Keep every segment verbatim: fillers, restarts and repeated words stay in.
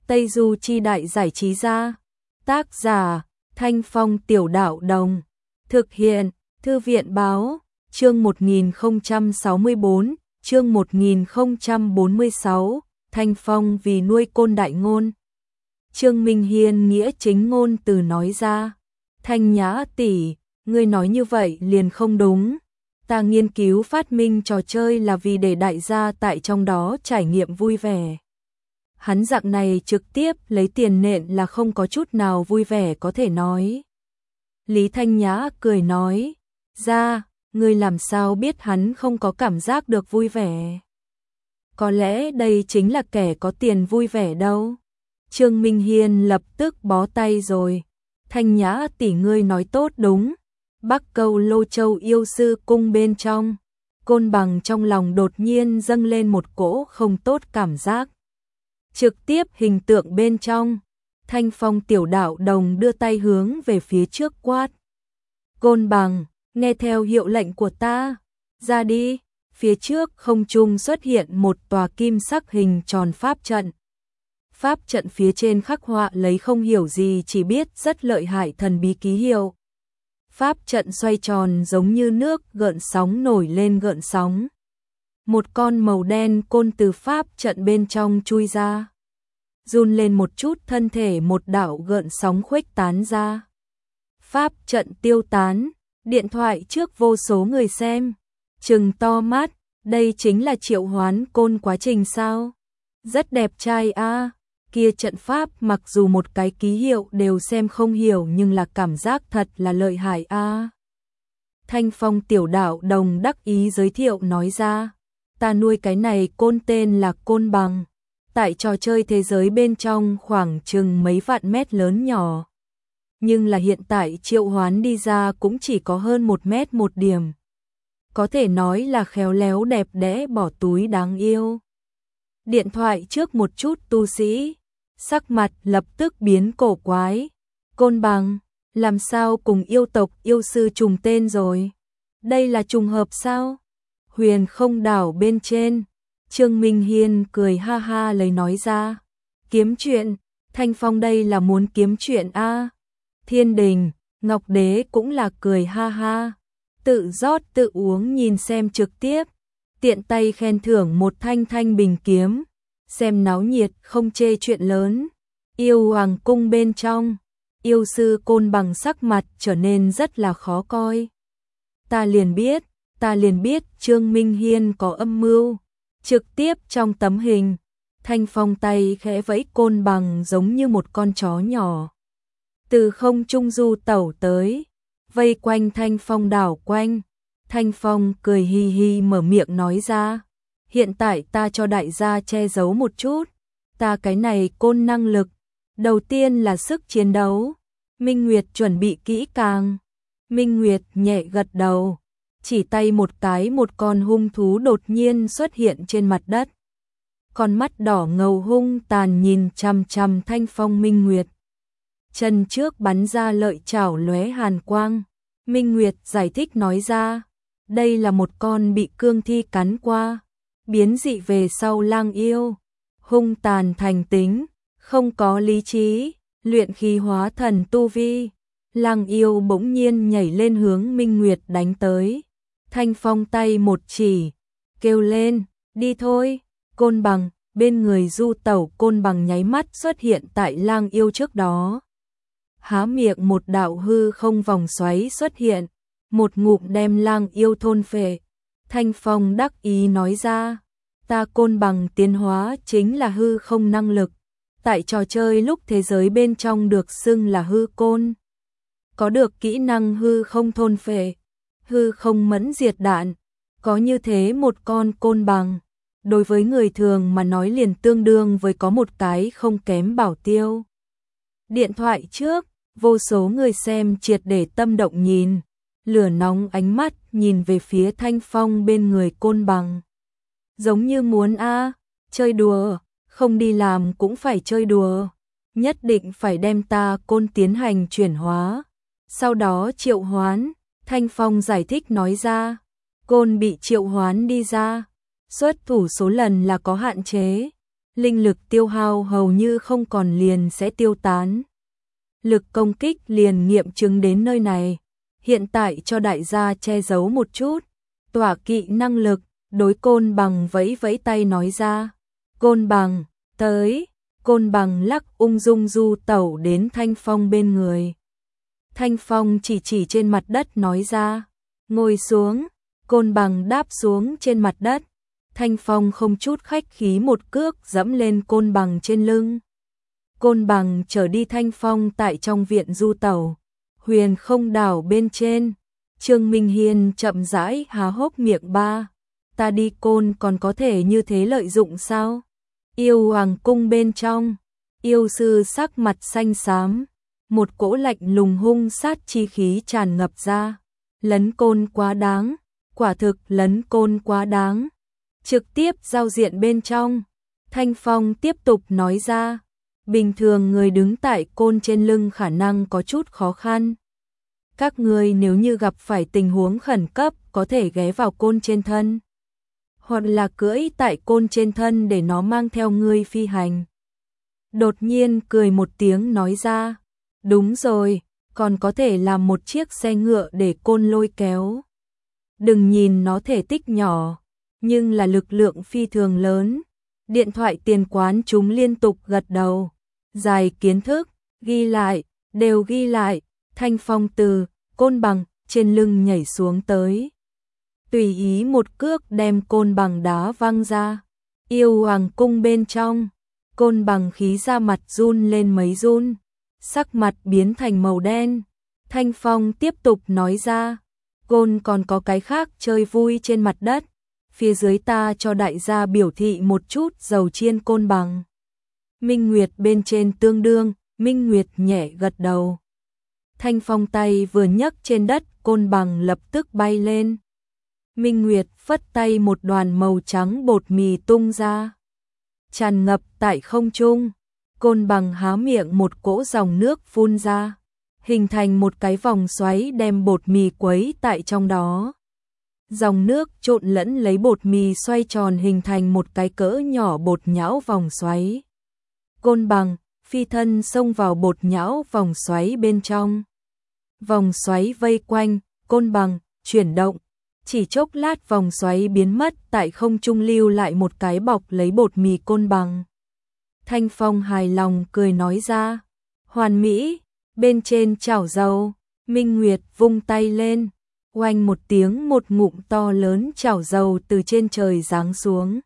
Tây Du Chi Đại Giải Trí Gia. Tác giả Thanh Phong Tiểu Đạo Đồng. Thực hiện Thư viện Báo. Chương một nghìn không trăm sáu mươi tư, chương một nghìn không trăm bốn mươi sáu, Thanh Phong vì nuôi côn đại ngôn. Trương Minh Hiên nghĩa chính ngôn từ nói ra. Thanh Nhã tỷ, ngươi nói như vậy liền không đúng. Ta nghiên cứu phát minh trò chơi là vì để đại gia tại trong đó trải nghiệm vui vẻ. Hắn dạng này trực tiếp lấy tiền nện là không có chút nào vui vẻ có thể nói. Lý Thanh Nhã cười nói, ra, ngươi làm sao biết hắn không có cảm giác được vui vẻ? Có lẽ đây chính là kẻ có tiền vui vẻ đâu. Trương Minh Hiên lập tức bó tay rồi. Thanh Nhã tỷ ngươi nói tốt đúng. Bắc Câu Lô Châu yêu sư cung bên trong, Côn Bằng trong lòng đột nhiên dâng lên một cỗ không tốt cảm giác. Trực tiếp hình tượng bên trong, Thanh Phong Tiểu Đạo Đồng đưa tay hướng về phía trước quát. Côn Bằng, nghe theo hiệu lệnh của ta, ra đi. Phía trước không trung xuất hiện một tòa kim sắc hình tròn pháp trận. Pháp trận phía trên khắc họa lấy không hiểu gì chỉ biết rất lợi hại thần bí ký hiệu. Pháp trận xoay tròn giống như nước gợn sóng nổi lên gợn sóng. Một con màu đen côn từ pháp trận bên trong chui ra. Run lên một chút thân thể một đạo gợn sóng khuếch tán ra. Pháp trận tiêu tán, điện thoại trước vô số người xem. Trừng to mắt, đây chính là triệu hoán côn quá trình sao? Rất đẹp trai a. À. Kia trận pháp mặc dù một cái ký hiệu đều xem không hiểu nhưng là cảm giác thật là lợi hại a. À. Thanh Phong Tiểu Đạo Đồng đắc ý giới thiệu nói ra, ta nuôi cái này côn tên là Côn Bằng, tại trò chơi thế giới bên trong khoảng chừng mấy vạn mét lớn nhỏ. Nhưng là hiện tại triệu hoán đi ra cũng chỉ có hơn một mét một điểm. Có thể nói là khéo léo đẹp đẽ bỏ túi đáng yêu. Điện thoại trước một chút tu sĩ, sắc mặt lập tức biến cổ quái. Côn Bằng, làm sao cùng yêu tộc yêu sư trùng tên rồi? Đây là trùng hợp sao? Huyền Không Đảo bên trên, Trương Minh Hiên cười ha ha lấy nói ra. Kiếm chuyện, Thanh Phong đây là muốn kiếm chuyện a. À. Thiên Đình, Ngọc Đế cũng là cười ha ha. Tự rót tự uống nhìn xem trực tiếp, tiện tay khen thưởng một thanh thanh bình kiếm, xem náo nhiệt không chê chuyện lớn. Yêu Hoàng cung bên trong, yêu sư Côn Bằng sắc mặt trở nên rất là khó coi. Ta liền biết, ta liền biết Trương Minh Hiên có âm mưu. Trực tiếp trong tấm hình, Thanh Phong tay khẽ vẫy Côn Bằng giống như một con chó nhỏ. Từ không trung du tẩu tới, vây quanh Thanh Phong đảo quanh. Thanh Phong cười hi hi mở miệng nói ra, hiện tại ta cho đại gia che giấu một chút, ta cái này côn năng lực, đầu tiên là sức chiến đấu. Minh Nguyệt chuẩn bị kỹ càng. Minh Nguyệt nhẹ gật đầu, chỉ tay một cái một con hung thú đột nhiên xuất hiện trên mặt đất. Con mắt đỏ ngầu hung tàn nhìn chằm chằm Thanh Phong Minh Nguyệt. Chân trước bắn ra lợi chảo lóe hàn quang. Minh Nguyệt giải thích nói ra, đây là một con bị cương thi cắn qua, biến dị về sau lang yêu, hung tàn thành tính, không có lý trí, luyện khí hóa thần tu vi. Lang yêu bỗng nhiên nhảy lên hướng Minh Nguyệt đánh tới. Thanh Phong tay một chỉ, kêu lên, đi thôi. Côn Bằng, bên người du tẩu Côn Bằng nháy mắt xuất hiện tại lang yêu trước đó. Há miệng một đạo hư không vòng xoáy xuất hiện, một ngụm đem lang yêu thôn phệ. Thanh Phong đắc ý nói ra, ta Côn Bằng tiến hóa chính là hư không năng lực, tại trò chơi lúc thế giới bên trong được xưng là hư côn. Có được kỹ năng hư không thôn phệ, hư không mẫn diệt đạn, có như thế một con Côn Bằng, đối với người thường mà nói liền tương đương với có một cái không kém bảo tiêu. Điện thoại trước, vô số người xem triệt để tâm động nhìn, lửa nóng ánh mắt nhìn về phía Thanh Phong bên người Côn Bằng. Giống như muốn a, à, chơi đùa, không đi làm cũng phải chơi đùa, nhất định phải đem ta côn tiến hành chuyển hóa, sau đó triệu hoán. Thanh Phong giải thích nói ra, côn bị triệu hoán đi ra, xuất thủ số lần là có hạn chế, linh lực tiêu hao hầu như không còn liền sẽ tiêu tán. Lực công kích liền nghiệm chứng đến nơi này, hiện tại cho đại gia che giấu một chút, tỏa kỵ năng lực, đối Côn Bằng vẫy vẫy tay nói ra, Côn Bằng, tới, Côn Bằng lắc ung dung du tẩu đến Thanh Phong bên người. Thanh Phong chỉ chỉ trên mặt đất nói ra, ngồi xuống, Côn Bằng đáp xuống trên mặt đất, Thanh Phong không chút khách khí một cước dẫm lên Côn Bằng trên lưng. Côn Bằng trở đi Thanh Phong tại trong viện du tẩu, huyền không đảo bên trên, Trương Minh Hiên chậm rãi há hốc miệng ba, ta đi Côn còn có thể như thế lợi dụng sao? Yêu hoàng cung bên trong, yêu sư sắc mặt xanh xám, một cỗ lạnh lùng hung sát chi khí tràn ngập ra, lấn Côn quá đáng, quả thực lấn Côn quá đáng. Trực tiếp giao diện bên trong, Thanh Phong tiếp tục nói ra, bình thường người đứng tại Côn trên lưng khả năng có chút khó khăn. Các người nếu như gặp phải tình huống khẩn cấp có thể ghé vào Côn trên thân, hoặc là cưỡi tại Côn trên thân để nó mang theo ngươi phi hành. Đột nhiên cười một tiếng nói ra, đúng rồi, còn có thể làm một chiếc xe ngựa để Côn lôi kéo. Đừng nhìn nó thể tích nhỏ, nhưng là lực lượng phi thường lớn. Điện thoại tiền quán chúng liên tục gật đầu, dài kiến thức, ghi lại, đều ghi lại. Thanh Phong từ Côn Bằng trên lưng nhảy xuống tới, tùy ý một cước đem Côn Bằng đá văng ra. Yêu hoàng cung bên trong, Côn Bằng khí ra mặt run lên mấy run, sắc mặt biến thành màu đen. Thanh Phong tiếp tục nói ra, Côn còn có cái khác chơi vui trên mặt đất, phía dưới ta cho đại gia biểu thị một chút dầu chiên Côn Bằng. Minh Nguyệt bên trên tương đương, Minh Nguyệt nhẹ gật đầu. Thanh Phong tay vừa nhấc trên đất, Côn Bằng lập tức bay lên. Minh Nguyệt phất tay, một đoàn màu trắng bột mì tung ra, tràn ngập tại không trung. Côn Bằng há miệng, một cỗ dòng nước phun ra, hình thành một cái vòng xoáy đem bột mì quấy tại trong đó. Dòng nước trộn lẫn lấy bột mì xoay tròn hình thành một cái cỡ nhỏ bột nhão vòng xoáy. Côn Bằng phi thân xông vào bột nhão vòng xoáy bên trong. Vòng xoáy vây quanh Côn Bằng chuyển động, chỉ chốc lát vòng xoáy biến mất, tại không trung lưu lại một cái bọc lấy bột mì Côn Bằng. Thanh Phong hài lòng cười nói ra, hoàn mỹ. Bên trên chảo dầu, Minh Nguyệt vung tay lên, oanh một tiếng, một ngụm to lớn chảo dầu từ trên trời giáng xuống.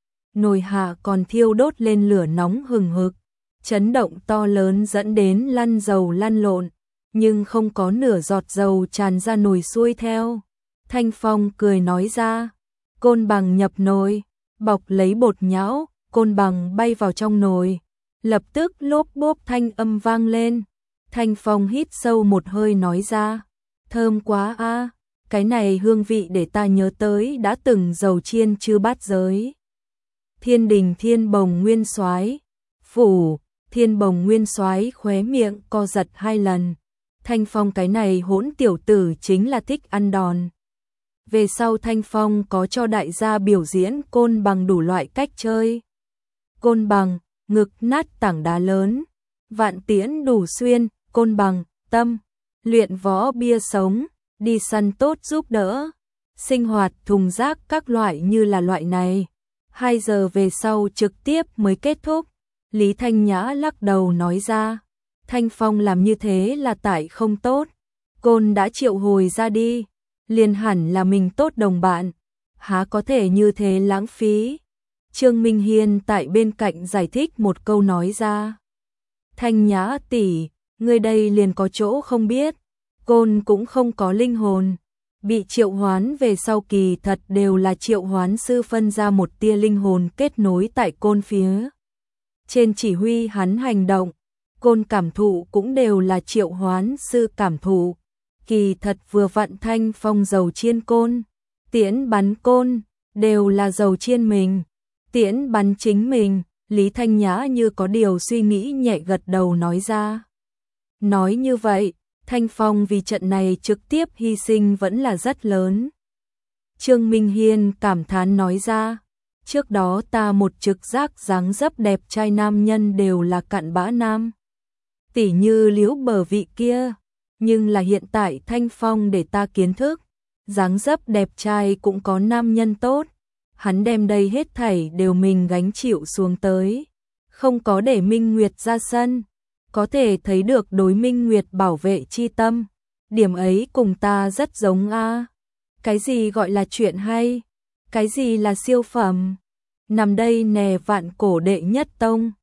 Nồi hạ còn thiêu đốt lên lửa nóng hừng hực, chấn động to lớn dẫn đến lăn dầu lăn lộn, nhưng không có nửa giọt dầu tràn ra nồi xuôi theo. Thanh Phong cười nói ra, Côn Bằng nhập nồi, bọc lấy bột nhão, Côn Bằng bay vào trong nồi, lập tức lốp bốp thanh âm vang lên. Thanh Phong hít sâu một hơi nói ra, thơm quá a, cái này hương vị để ta nhớ tới đã từng dầu chiên chư bát giới. Thiên Đình Thiên Bồng Nguyên Soái, phủ, Thiên Bồng Nguyên Soái khóe miệng co giật hai lần. Thanh Phong cái này hỗn tiểu tử chính là thích ăn đòn. Về sau Thanh Phong có cho đại gia biểu diễn Côn Bằng đủ loại cách chơi. Côn Bằng, ngực nát tảng đá lớn, vạn tiễn đủ xuyên. Côn Bằng, tâm, luyện võ bia sống, đi săn tốt giúp đỡ, sinh hoạt thùng rác các loại như là loại này. Hai giờ về sau trực tiếp mới kết thúc. Lý Thanh Nhã lắc đầu nói ra, Thanh Phong làm như thế là tại không tốt. Côn đã triệu hồi ra đi, liền hẳn là mình tốt đồng bạn, há có thể như thế lãng phí. Trương Minh Hiên tại bên cạnh giải thích một câu nói ra, Thanh Nhã tỷ, người đây liền có chỗ không biết, Côn cũng không có linh hồn, bị triệu hoán về sau kỳ thật đều là triệu hoán sư phân ra một tia linh hồn kết nối tại Côn phía trên chỉ huy hắn hành động. Côn cảm thụ cũng đều là triệu hoán sư cảm thụ, kỳ thật vừa vặn Thanh Phong dầu chiên Côn, tiễn bắn Côn, đều là dầu chiên mình, tiễn bắn chính mình. Lý Thanh Nhã như có điều suy nghĩ nhẹ gật đầu nói ra. Nói như vậy, Thanh Phong vì trận này trực tiếp hy sinh vẫn là rất lớn. Trương Minh Hiên cảm thán nói ra, Trước đó ta một trực giác dáng dấp đẹp trai nam nhân đều là cặn bã nam. Tỉ như Liễu Bờ vị kia, nhưng là hiện tại Thanh Phong để ta kiến thức, dáng dấp đẹp trai cũng có nam nhân tốt, hắn đem đây hết thảy đều mình gánh chịu xuống tới, không có để Minh Nguyệt ra sân, có thể thấy được đối Minh Nguyệt bảo vệ chi tâm, điểm ấy cùng ta rất giống a. Cái gì gọi là chuyện hay? Cái gì là siêu phẩm? Nằm đây nè vạn cổ đệ nhất tông,